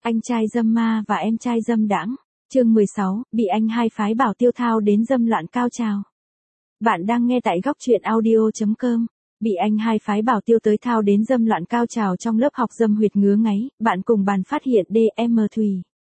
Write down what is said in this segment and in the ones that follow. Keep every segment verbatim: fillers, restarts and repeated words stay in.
Anh trai dâm ma và em trai dâm đãng. Chương mười sáu, bị anh hai phái bảo tiêu thao đến dâm loạn cao trào. Bạn đang nghe tại góc truyện audio chấm com. Bị anh hai phái bảo tiêu tới thao đến dâm loạn cao trào trong lớp học dâm huyệt ngứa ngáy, bạn cùng bàn phát hiện đê em Thùy.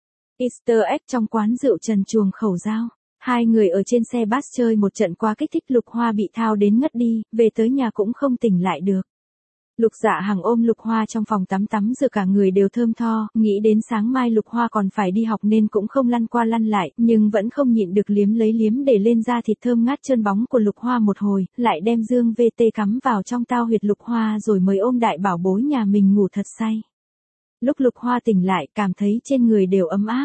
Easter egg trong quán rượu Trần Chuồng Khẩu Dao. Hai người ở trên xe bus chơi một trận quá kích thích, Lục Hoa bị thao đến ngất đi, về tới nhà cũng không tỉnh lại được. Lục Dạ Hằng ôm Lục Hoa trong phòng tắm tắm rửa, cả người đều thơm tho, nghĩ đến sáng mai Lục Hoa còn phải đi học nên cũng không lăn qua lăn lại, nhưng vẫn không nhịn được liếm lấy liếm để lên da thịt thơm ngát trơn bóng của Lục Hoa một hồi, lại đem dương vê tê cắm vào trong tao huyệt Lục Hoa rồi mới ôm đại bảo bối nhà mình ngủ thật say. Lúc Lục Hoa tỉnh lại cảm thấy trên người đều ấm áp.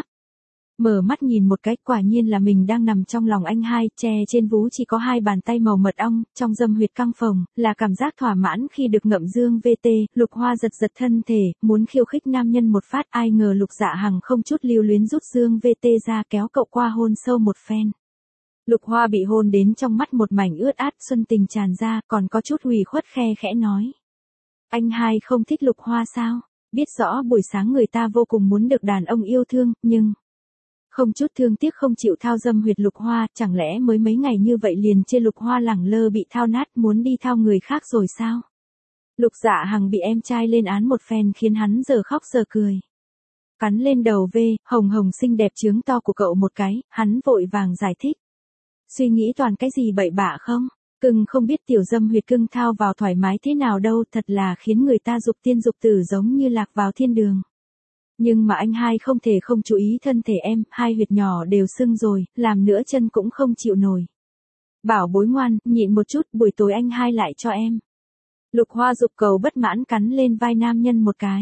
Mở mắt nhìn một cái, quả nhiên là mình đang nằm trong lòng anh hai, che trên vú chỉ có hai bàn tay màu mật ong, trong dâm huyệt căng phồng, là cảm giác thỏa mãn khi được ngậm dương vê tê. Lục Hoa giật giật thân thể, muốn khiêu khích nam nhân một phát, ai ngờ Lục Dạ Hằng không chút lưu luyến rút dương vê tê ra kéo cậu qua hôn sâu một phen. Lục Hoa bị hôn đến trong mắt một mảnh ướt át, xuân tình tràn ra, còn có chút ủy khuất khe khẽ nói. Anh hai không thích Lục Hoa sao? Biết rõ buổi sáng người ta vô cùng muốn được đàn ông yêu thương, nhưng... không chút thương tiếc không chịu thao dâm huyệt Lục Hoa, chẳng lẽ mới mấy ngày như vậy liền chê Lục Hoa lẳng lơ bị thao nát muốn đi thao người khác rồi sao? Lục Dạ Hằng bị em trai lên án một phen khiến hắn giờ khóc giờ cười. Cắn lên đầu vê, hồng hồng xinh đẹp trướng to của cậu một cái, hắn vội vàng giải thích. Suy nghĩ toàn cái gì bậy bạ không? Cưng không biết tiểu dâm huyệt cưng thao vào thoải mái thế nào đâu, thật là khiến người ta dục tiên dục tử giống như lạc vào thiên đường. Nhưng mà anh hai không thể không chú ý thân thể em, hai huyệt nhỏ đều sưng rồi, làm nữa chân cũng không chịu nổi. Bảo bối ngoan, nhịn một chút, buổi tối anh hai lại cho em. Lục Hoa dục cầu bất mãn cắn lên vai nam nhân một cái.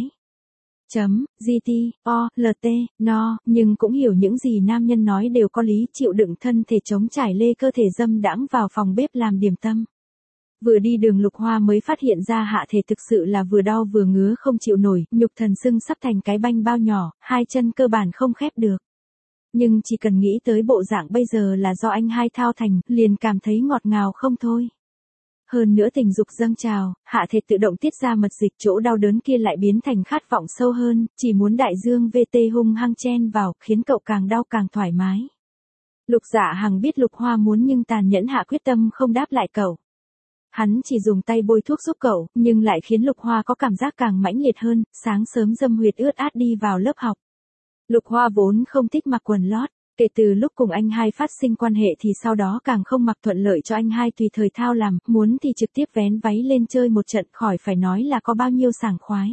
Chấm, gt, o, lt, no, nhưng cũng hiểu những gì nam nhân nói đều có lý, chịu đựng thân thể chống trải lê cơ thể dâm đãng vào phòng bếp làm điểm tâm. Vừa đi đường Lục Hoa mới phát hiện ra hạ thể thực sự là vừa đau vừa ngứa không chịu nổi, nhục thần sưng sắp thành cái banh bao nhỏ, hai chân cơ bản không khép được. Nhưng chỉ cần nghĩ tới bộ dạng bây giờ là do anh hai thao thành, liền cảm thấy ngọt ngào không thôi. Hơn nữa tình dục dâng trào, hạ thể tự động tiết ra mật dịch, chỗ đau đớn kia lại biến thành khát vọng sâu hơn, chỉ muốn đại dương vê tê hung hăng chen vào, khiến cậu càng đau càng thoải mái. Lục Dạ Hằng biết Lục Hoa muốn nhưng tàn nhẫn hạ quyết tâm không đáp lại cậu. Hắn chỉ dùng tay bôi thuốc giúp cậu, nhưng lại khiến Lục Hoa có cảm giác càng mãnh liệt hơn, sáng sớm dâm huyệt ướt át đi vào lớp học. Lục Hoa vốn không thích mặc quần lót, kể từ lúc cùng anh hai phát sinh quan hệ thì sau đó càng không mặc, thuận lợi cho anh hai tùy thời thao làm, muốn thì trực tiếp vén váy lên chơi một trận, khỏi phải nói là có bao nhiêu sảng khoái.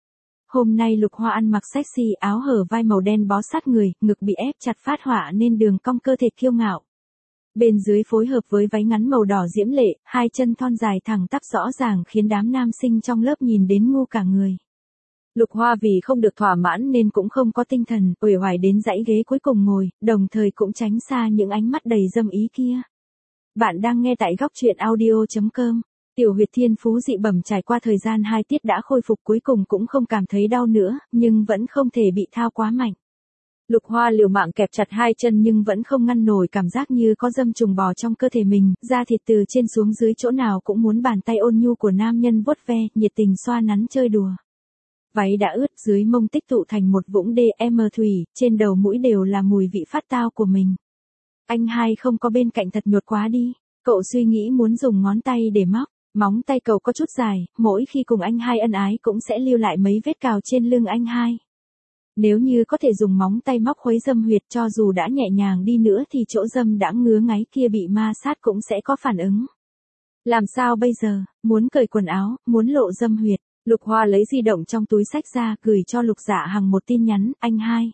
Hôm nay Lục Hoa ăn mặc sexy, áo hở vai màu đen bó sát người, ngực bị ép chặt phát họa nên đường cong cơ thể kiêu ngạo. Bên dưới phối hợp với váy ngắn màu đỏ diễm lệ, hai chân thon dài thẳng tắp rõ ràng khiến đám nam sinh trong lớp nhìn đến ngu cả người. Lục Hoa vì không được thỏa mãn nên cũng không có tinh thần, uể oải đến dãy ghế cuối cùng ngồi, đồng thời cũng tránh xa những ánh mắt đầy dâm ý kia. Bạn đang nghe tại góc truyện audio chấm com. Tiểu huyệt thiên phú dị bẩm trải qua thời gian hai tiết đã khôi phục, cuối cùng cũng không cảm thấy đau nữa, nhưng vẫn không thể bị thao quá mạnh. Lục Hoa liều mạng kẹp chặt hai chân nhưng vẫn không ngăn nổi cảm giác như có dâm trùng bò trong cơ thể mình, da thịt từ trên xuống dưới chỗ nào cũng muốn bàn tay ôn nhu của nam nhân vuốt ve, nhiệt tình xoa nắn chơi đùa. Váy đã ướt, dưới mông tích tụ thành một vũng đê em Thùy, trên đầu mũi đều là mùi vị phát tao của mình. Anh hai không có bên cạnh thật nhột quá đi, cậu suy nghĩ muốn dùng ngón tay để móc, móng tay cậu có chút dài, mỗi khi cùng anh hai ân ái cũng sẽ lưu lại mấy vết cào trên lưng anh hai. Nếu như có thể dùng móng tay móc khuấy dâm huyệt, cho dù đã nhẹ nhàng đi nữa thì chỗ dâm đã ngứa ngáy kia bị ma sát cũng sẽ có phản ứng. Làm sao bây giờ, muốn cởi quần áo, muốn lộ dâm huyệt, Lục Hoa lấy di động trong túi xách ra gửi cho Lục Dạ Hằng một tin nhắn, anh hai.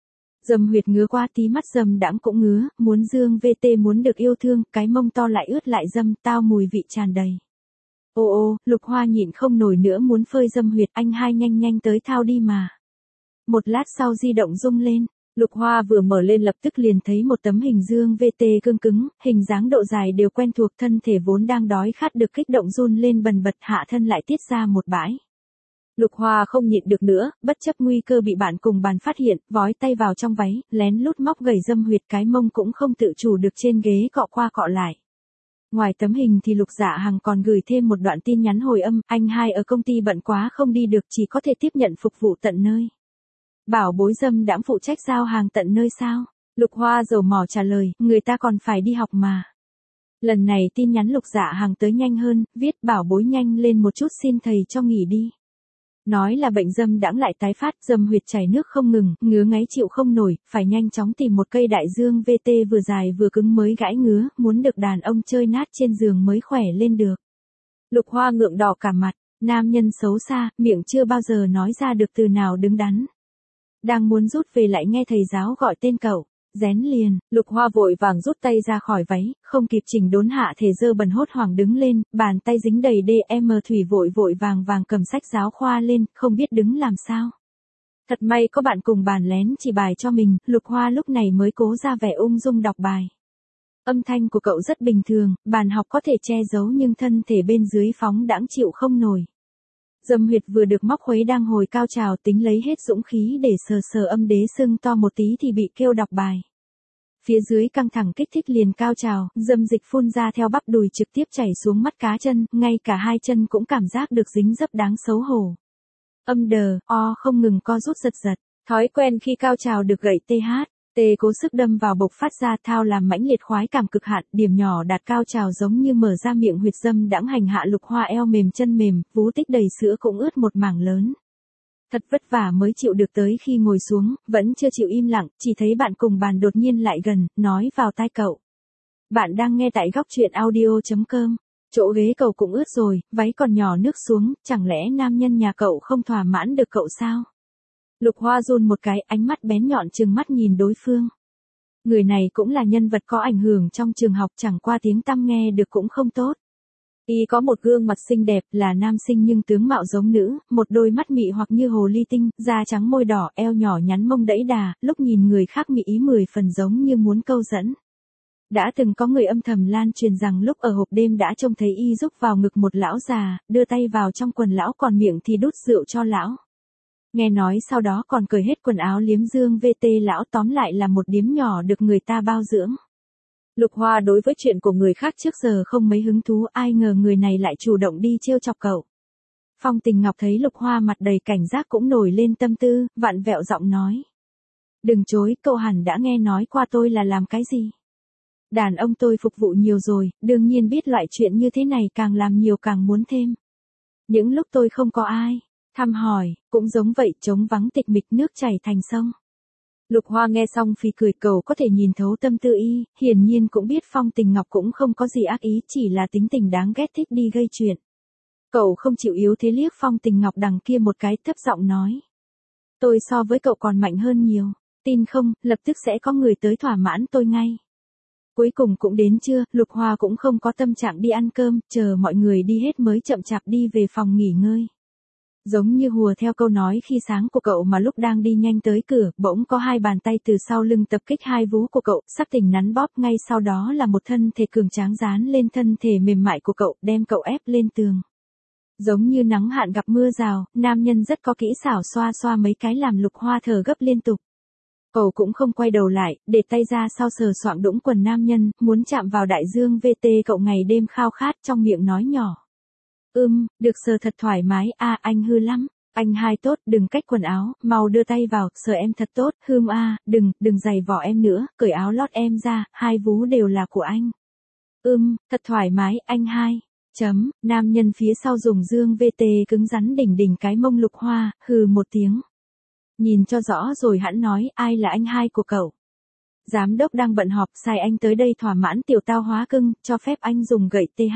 Dâm huyệt ngứa qua tí mắt dâm đãng cũng ngứa, muốn dương vê tê muốn được yêu thương, cái mông to lại ướt lại dâm, tao mùi vị tràn đầy. Ô ô, Lục Hoa nhịn không nổi nữa muốn phơi dâm huyệt, anh hai nhanh nhanh tới thao đi mà. Một lát sau di động rung lên, Lục Hoa vừa mở lên lập tức liền thấy một tấm hình dương vê tê cương cứng, hình dáng độ dài đều quen thuộc, thân thể vốn đang đói khát được kích động run lên bần bật, hạ thân lại tiết ra một bãi. Lục Hoa không nhịn được nữa, bất chấp nguy cơ bị bạn cùng bàn phát hiện, vói tay vào trong váy, lén lút móc gầy dâm huyệt, cái mông cũng không tự chủ được trên ghế cọ qua cọ lại. Ngoài tấm hình thì Lục Dạ Hằng còn gửi thêm một đoạn tin nhắn hồi âm, anh hai ở công ty bận quá không đi được, chỉ có thể tiếp nhận phục vụ tận nơi. Bảo bối dâm đãng phụ trách giao hàng tận nơi sao? Lục Hoa dầu mỏ trả lời, người ta còn phải đi học mà. Lần này tin nhắn Lục Dạ Hàng tới nhanh hơn, viết bảo bối nhanh lên một chút xin thầy cho nghỉ đi. Nói là bệnh dâm đãng lại tái phát, dâm huyệt chảy nước không ngừng, ngứa ngáy chịu không nổi, phải nhanh chóng tìm một cây đại dương vê tê vừa dài vừa cứng mới gãi ngứa, muốn được đàn ông chơi nát trên giường mới khỏe lên được. Lục Hoa ngượng đỏ cả mặt, nam nhân xấu xa, miệng chưa bao giờ nói ra được từ nào đứng đắn. Đang muốn rút về lại nghe thầy giáo gọi tên cậu. Rén liền, Lục Hoa vội vàng rút tay ra khỏi váy, không kịp chỉnh đốn hạ thể dơ bẩn hốt hoảng đứng lên, bàn tay dính đầy đê em thủy vội vội vàng vàng cầm sách giáo khoa lên, không biết đứng làm sao. Thật may có bạn cùng bàn lén chỉ bài cho mình, Lục Hoa lúc này mới cố ra vẻ ung dung đọc bài. Âm thanh của cậu rất bình thường, bàn học có thể che giấu nhưng thân thể bên dưới phóng đãng chịu không nổi. Dâm huyệt vừa được móc khuấy đang hồi cao trào tính lấy hết dũng khí để sờ sờ âm đế sưng to một tí thì bị kêu đọc bài. Phía dưới căng thẳng kích thích liền cao trào, dâm dịch phun ra theo bắp đùi trực tiếp chảy xuống mắt cá chân, ngay cả hai chân cũng cảm giác được dính dấp đáng xấu hổ. Âm đờ, o không ngừng co rút giật giật, thói quen khi cao trào được gậy th. Tê cố sức đâm vào bộc phát ra thao làm mãnh liệt khoái cảm cực hạn, điểm nhỏ đạt cao trào giống như mở ra miệng huyệt dâm đãng hành hạ Lục Hoa eo mềm chân mềm, vú tích đầy sữa cũng ướt một mảng lớn. Thật vất vả mới chịu được tới khi ngồi xuống, vẫn chưa chịu im lặng, chỉ thấy bạn cùng bàn đột nhiên lại gần, nói vào tai cậu. Bạn đang nghe tại góc truyện audio chấm com. Chỗ ghế cậu cũng ướt rồi, váy còn nhỏ nước xuống, chẳng lẽ nam nhân nhà cậu không thỏa mãn được cậu sao? Lục Hoa run một cái, ánh mắt bén nhọn trừng mắt nhìn đối phương. Người này cũng là nhân vật có ảnh hưởng trong trường học, chẳng qua tiếng tăm nghe được cũng không tốt. Y có một gương mặt xinh đẹp, là nam sinh nhưng tướng mạo giống nữ, một đôi mắt mị hoặc như hồ ly tinh, da trắng môi đỏ, eo nhỏ nhắn mông đẫy đà, lúc nhìn người khác mị ý mười phần giống như muốn câu dẫn. Đã từng có người âm thầm lan truyền rằng lúc ở hộp đêm đã trông thấy Y rúc vào ngực một lão già, đưa tay vào trong quần lão còn miệng thì đút rượu cho lão. Nghe nói sau đó còn cởi hết quần áo liếm dương vê tê lão, tóm lại là một điếm nhỏ được người ta bao dưỡng. Lục Hoa đối với chuyện của người khác trước giờ không mấy hứng thú, ai ngờ người này lại chủ động đi trêu chọc cậu. Phong Tình Ngọc thấy Lục Hoa mặt đầy cảnh giác cũng nổi lên tâm tư, vặn vẹo giọng nói. Đừng chối, cậu hẳn đã nghe nói qua tôi là làm cái gì. Đàn ông tôi phục vụ nhiều rồi, đương nhiên biết loại chuyện như thế này càng làm nhiều càng muốn thêm. Những lúc tôi không có ai thăm hỏi, cũng giống vậy, trống vắng tịch mịch nước chảy thành sông. Lục Hoa nghe xong phì cười, cầu có thể nhìn thấu tâm tư Y, hiển nhiên cũng biết Phong Tình Ngọc cũng không có gì ác ý, chỉ là tính tình đáng ghét thích đi gây chuyện. Cậu không chịu yếu thế liếc Phong Tình Ngọc đằng kia một cái, thấp giọng nói. Tôi so với cậu còn mạnh hơn nhiều, tin không, lập tức sẽ có người tới thỏa mãn tôi ngay. Cuối cùng cũng đến trưa, Lục Hoa cũng không có tâm trạng đi ăn cơm, chờ mọi người đi hết mới chậm chạp đi về phòng nghỉ ngơi. Giống như hùa theo câu nói khi sáng của cậu mà lúc đang đi nhanh tới cửa, bỗng có hai bàn tay từ sau lưng tập kích hai vú của cậu, sắp tỉnh nắn bóp, ngay sau đó là một thân thể cường tráng dán lên thân thể mềm mại của cậu, đem cậu ép lên tường. Giống như nắng hạn gặp mưa rào, nam nhân rất có kỹ xảo xoa xoa mấy cái làm Lục Hoa thở gấp liên tục. Cậu cũng không quay đầu lại, để tay ra sau sờ soạng đũng quần nam nhân, muốn chạm vào đại dương vê tê cậu ngày đêm khao khát, trong miệng nói nhỏ. Ưm, được sờ thật thoải mái, a à, anh hư lắm, anh hai tốt, đừng cách quần áo, mau đưa tay vào, sờ em thật tốt, hưm a, à, đừng, đừng giày vò em nữa, cởi áo lót em ra, hai vú đều là của anh. Ưm, thật thoải mái, anh hai. Chấm, nam nhân phía sau dùng dương vê tê cứng rắn đỉnh đỉnh cái mông Lục Hoa, hừ một tiếng. Nhìn cho rõ rồi hẵn nói, ai là anh hai của cậu. Giám đốc đang bận họp, sai anh tới đây thỏa mãn tiểu tao hóa cưng, cho phép anh dùng gậy th.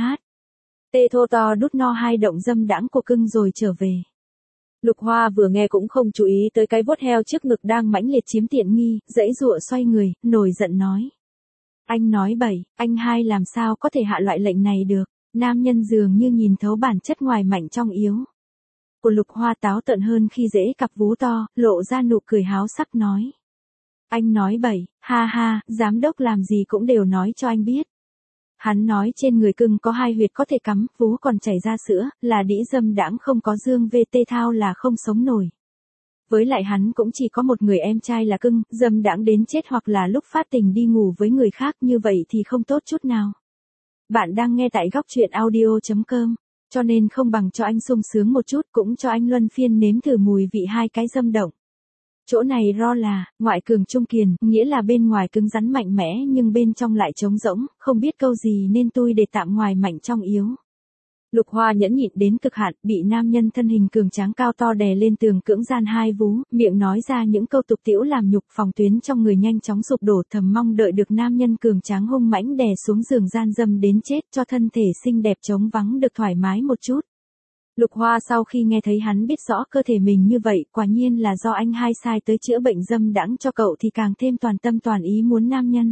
Tê thô to đút no hai động dâm đãng của cưng rồi trở về. Lục Hoa vừa nghe cũng không chú ý tới cái vuốt heo trước ngực đang mãnh liệt chiếm tiện nghi, dãy dụa xoay người, nổi giận nói. Anh nói bậy, anh hai làm sao có thể hạ loại lệnh này được, nam nhân dường như nhìn thấu bản chất ngoài mạnh trong yếu. Của Lục Hoa táo tợn hơn khi dễ cặp vú to, lộ ra nụ cười háo sắc nói. Anh nói bậy, ha ha, giám đốc làm gì cũng đều nói cho anh biết. Hắn nói trên người cưng có hai huyệt có thể cắm, vú còn chảy ra sữa, là đĩ dâm đãng không có dương vê tê thao là không sống nổi. Với lại hắn cũng chỉ có một người em trai là cưng, dâm đãng đến chết hoặc là lúc phát tình đi ngủ với người khác, như vậy thì không tốt chút nào. Bạn đang nghe tại góc truyện audio chấm com, cho nên không bằng cho anh sung sướng một chút, cũng cho anh luân phiên nếm thử mùi vị hai cái dâm động. Chỗ này ro là, ngoại cường trung kiền, nghĩa là bên ngoài cứng rắn mạnh mẽ nhưng bên trong lại trống rỗng, không biết câu gì nên tôi để tạm ngoài mạnh trong yếu. Lục Hoa nhẫn nhịn đến cực hạn, bị nam nhân thân hình cường tráng cao to đè lên tường cưỡng gian hai vú, miệng nói ra những câu tục tĩu làm nhục, phòng tuyến trong người nhanh chóng sụp đổ, thầm mong đợi được nam nhân cường tráng hung mãnh đè xuống giường gian dâm đến chết cho thân thể xinh đẹp trống vắng được thoải mái một chút. Lục Hoa sau khi nghe thấy hắn biết rõ cơ thể mình như vậy, quả nhiên là do anh hai sai tới chữa bệnh dâm đãng cho cậu thì càng thêm toàn tâm toàn ý muốn nam nhân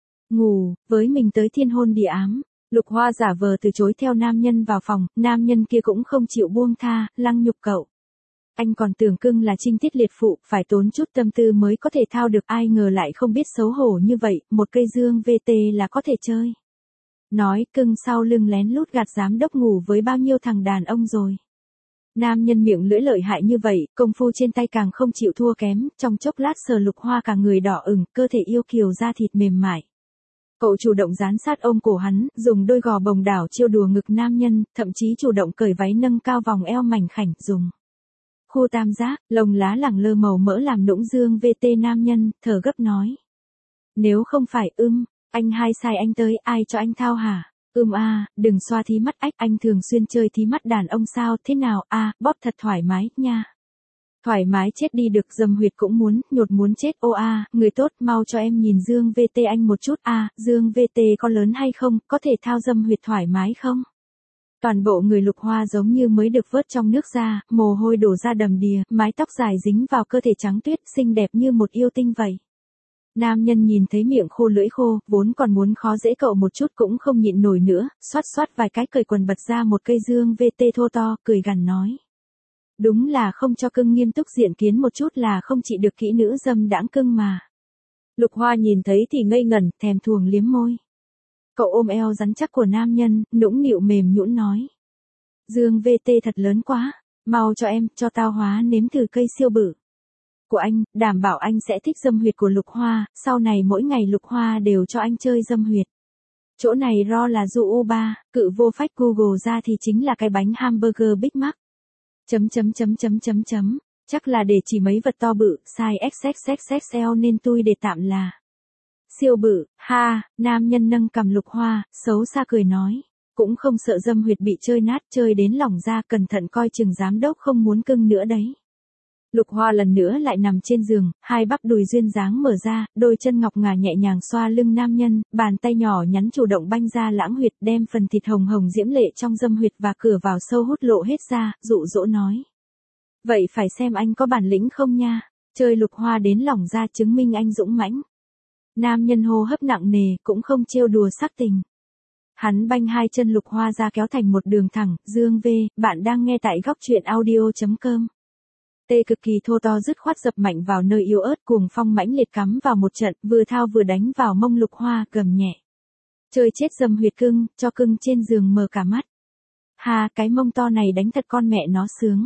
ngủ với mình tới thiên hôn địa ám. Lục Hoa giả vờ từ chối theo nam nhân vào phòng, nam nhân kia cũng không chịu buông tha, lăng nhục cậu. Anh còn tưởng cưng là trinh tiết liệt phụ, phải tốn chút tâm tư mới có thể thao được, ai ngờ lại không biết xấu hổ như vậy, một cây dương vê tê là có thể chơi. Nói cưng sau lưng lén lút gạt giám đốc ngủ với bao nhiêu thằng đàn ông rồi. Nam nhân miệng lưỡi lợi hại như vậy, công phu trên tay càng không chịu thua kém, trong chốc lát sờ Lục Hoa cả người đỏ ửng, cơ thể yêu kiều da thịt mềm mại. Cậu chủ động dán sát ôm cổ hắn, dùng đôi gò bồng đảo chiêu đùa ngực nam nhân, thậm chí chủ động cởi váy nâng cao vòng eo mảnh khảnh, dùng khu tam giác, lông lá lẳng lơ màu mỡ làm nũng dương vê tê nam nhân, thở gấp nói. Nếu không phải ưm, anh hai sai anh tới, ai cho anh thao hả? Ưm a, à, đừng xoa thí mắt ách, anh thường xuyên chơi thí mắt đàn ông sao, thế nào, a, à, bóp thật thoải mái, nha. Thoải mái chết đi được, dâm huyệt cũng muốn, nhột muốn chết, ô a, à, người tốt, mau cho em nhìn dương vê tê anh một chút, a, à, dương vê tê có lớn hay không, có thể thao dâm huyệt thoải mái không? Toàn bộ người Lục Hoa giống như mới được vớt trong nước ra, mồ hôi đổ ra đầm đìa, mái tóc dài dính vào cơ thể trắng tuyết, xinh đẹp như một yêu tinh vậy. Nam nhân nhìn thấy miệng khô lưỡi khô, vốn còn muốn khó dễ cậu một chút cũng không nhịn nổi nữa, xoát xoát vài cái cởi quần bật ra một cây dương vê tê thô to, cười gằn nói. Đúng là không cho cưng nghiêm túc diện kiến một chút là không trị được kỹ nữ dâm đãng cưng mà. Lục Hoa nhìn thấy thì ngây ngẩn, thèm thuồng liếm môi. Cậu ôm eo rắn chắc của nam nhân, nũng nịu mềm nhũn nói. Dương vê tê thật lớn quá, mau cho em, cho tao hóa nếm thử cây siêu bự của anh, đảm bảo anh sẽ thích dâm huyệt của Lục Hoa, sau này mỗi ngày Lục Hoa đều cho anh chơi dâm huyệt. Chỗ này ro là du u ba, cự vô phách Google ra thì chính là cái bánh hamburger Big Mac. Chấm chấm chấm chấm chấm chấm, chắc là để chỉ mấy vật to bự, size ích ích ích ích lờ nên tôi để tạm là siêu bự, ha, nam nhân nâng cằm Lục Hoa, xấu xa cười nói. Cũng không sợ dâm huyệt bị chơi nát, chơi đến lỏng ra, cẩn thận coi chừng giám đốc không muốn cưng nữa đấy. Lục Hoa lần nữa lại nằm trên giường, hai bắp đùi duyên dáng mở ra, đôi chân ngọc ngà nhẹ nhàng xoa lưng nam nhân, bàn tay nhỏ nhắn chủ động banh ra lãng huyệt, đem phần thịt hồng hồng diễm lệ trong dâm huyệt và cửa vào sâu hút lộ hết ra, dụ dỗ nói. Vậy phải xem anh có bản lĩnh không nha, chơi Lục Hoa đến lỏng ra chứng minh anh dũng mãnh. Nam nhân hô hấp nặng nề, cũng không trêu đùa sắc tình. Hắn banh hai chân Lục Hoa ra kéo thành một đường thẳng, Dương V, bạn đang nghe tại góc truyện audio chấm com. Tê cực kỳ thô to dứt khoát dập mạnh vào nơi yếu ớt, cuồng phong mãnh liệt cắm vào một trận, vừa thao vừa đánh vào mông Lục Hoa, gầm nhẹ. Chơi chết dâm huyệt cưng, cho cưng trên giường mờ cả mắt. Ha, cái mông to này đánh thật con mẹ nó sướng.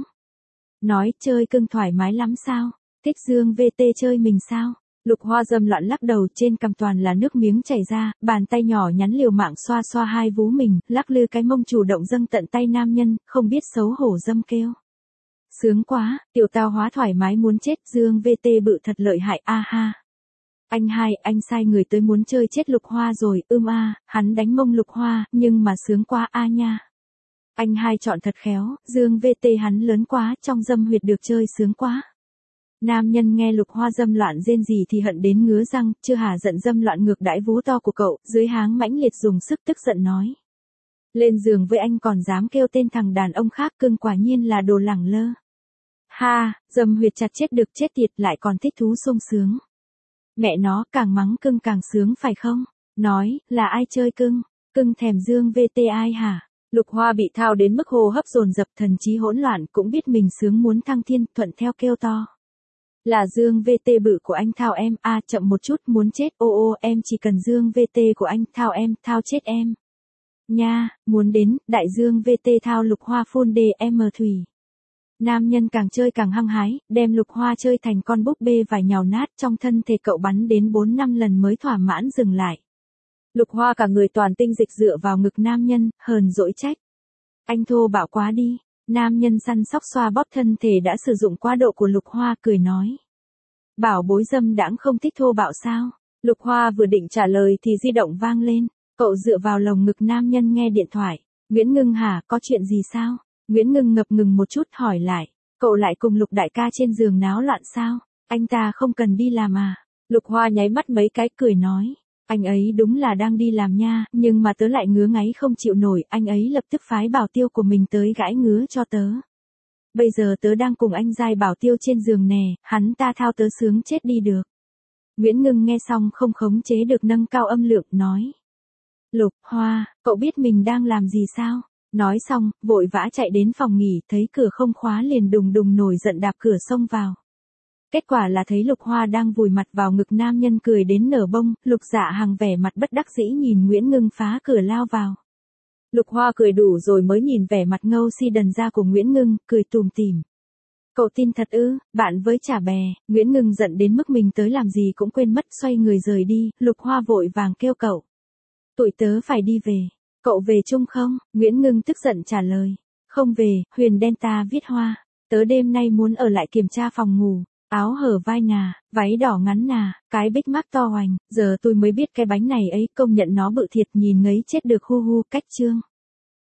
Nói chơi cưng thoải mái lắm sao, thích Dương vê tê chơi mình sao? Lục Hoa dâm loạn lắc đầu, trên cằm toàn là nước miếng chảy ra, bàn tay nhỏ nhắn liều mạng xoa xoa hai vú mình, lắc lư cái mông chủ động dâng tận tay nam nhân, không biết xấu hổ dâm kêu. Sướng quá, tiểu tao hóa thoải mái muốn chết, Dương vê tê bự thật lợi hại, a ha. Anh hai, anh sai người tới muốn chơi chết Lục Hoa rồi, ưm a, hắn đánh mông Lục Hoa, nhưng mà sướng quá a nha. Anh hai chọn thật khéo, Dương vê tê hắn lớn quá, trong dâm huyệt được chơi sướng quá. Nam nhân nghe Lục Hoa dâm loạn rên gì thì hận đến ngứa răng, chưa hả giận dâm loạn ngược đãi vú to của cậu, dưới háng mãnh liệt dùng sức tức giận nói. Lên giường với anh còn dám kêu tên thằng đàn ông khác, cưng quả nhiên là đồ lẳng lơ. Ha, dâm huyệt chặt chết được chết tiệt, lại còn thích thú sung sướng. Mẹ nó, càng mắng cưng càng sướng phải không? Nói, là ai chơi cưng? Cưng thèm Dương vê tê ai hả? Lục Hoa bị thao đến mức hô hấp dồn dập, thần trí hỗn loạn, cũng biết mình sướng muốn thăng thiên, thuận theo kêu to. Là Dương vê tê bự của anh thao em, a à, chậm một chút, muốn chết, ô ô, em chỉ cần Dương vê tê của anh, thao em, thao chết em. Nha, muốn đến, đại Dương vê tê thao Lục Hoa full đê em thủy. Nam nhân càng chơi càng hăng hái, đem Lục Hoa chơi thành con búp bê vải nhào nát, trong thân thể cậu bắn đến bốn năm lần mới thỏa mãn dừng lại. Lục Hoa cả người toàn tinh dịch dựa vào ngực nam nhân, hờn dỗi trách. Anh thô bạo quá đi. Nam nhân săn sóc xoa bóp thân thể đã sử dụng quá độ của Lục Hoa, cười nói. Bảo bối dâm đãng không thích thô bạo sao? Lục Hoa vừa định trả lời thì di động vang lên. Cậu dựa vào lồng ngực nam nhân nghe điện thoại. Nguyễn Ngưng hả, có chuyện gì sao? Nguyễn Ngưng ngập ngừng một chút hỏi lại. Cậu lại cùng Lục đại ca trên giường náo loạn sao? Anh ta không cần đi làm à? Lục Hoa nháy mắt mấy cái cười nói. Anh ấy đúng là đang đi làm nha, nhưng mà tớ lại ngứa ngáy không chịu nổi, anh ấy lập tức phái bảo tiêu của mình tới gãi ngứa cho tớ. Bây giờ tớ đang cùng anh giai bảo tiêu trên giường nè, hắn ta thao tớ sướng chết đi được. Nguyễn Ngưng nghe xong không khống chế được nâng cao âm lượng nói. Lục Hoa, cậu biết mình đang làm gì sao? Nói xong, vội vã chạy đến phòng nghỉ, thấy cửa không khóa liền đùng đùng nổi giận đạp cửa xông vào. Kết quả là thấy Lục Hoa đang vùi mặt vào ngực nam nhân cười đến nở bông, Lục Dạ Hằng vẻ mặt bất đắc dĩ nhìn Nguyễn Ngưng phá cửa lao vào. Lục Hoa cười đủ rồi mới nhìn vẻ mặt ngâu si đần ra của Nguyễn Ngưng, cười tùm tìm. Cậu tin thật ư, bạn với chả bè. Nguyễn Ngưng giận đến mức mình tới làm gì cũng quên mất, xoay người rời đi, Lục Hoa vội vàng kêu cậu. Tụi tớ phải đi về. Cậu về chung không? Nguyễn Ngưng tức giận trả lời. Không về, Huyền Delta viết Hoa. Tớ đêm nay muốn ở lại kiểm tra phòng ngủ. Áo hở vai nà, váy đỏ ngắn nà, cái bích mác to hoành, giờ tôi mới biết cái bánh này ấy, công nhận nó bự thiệt, nhìn ngấy chết được hu hu. Cách chương.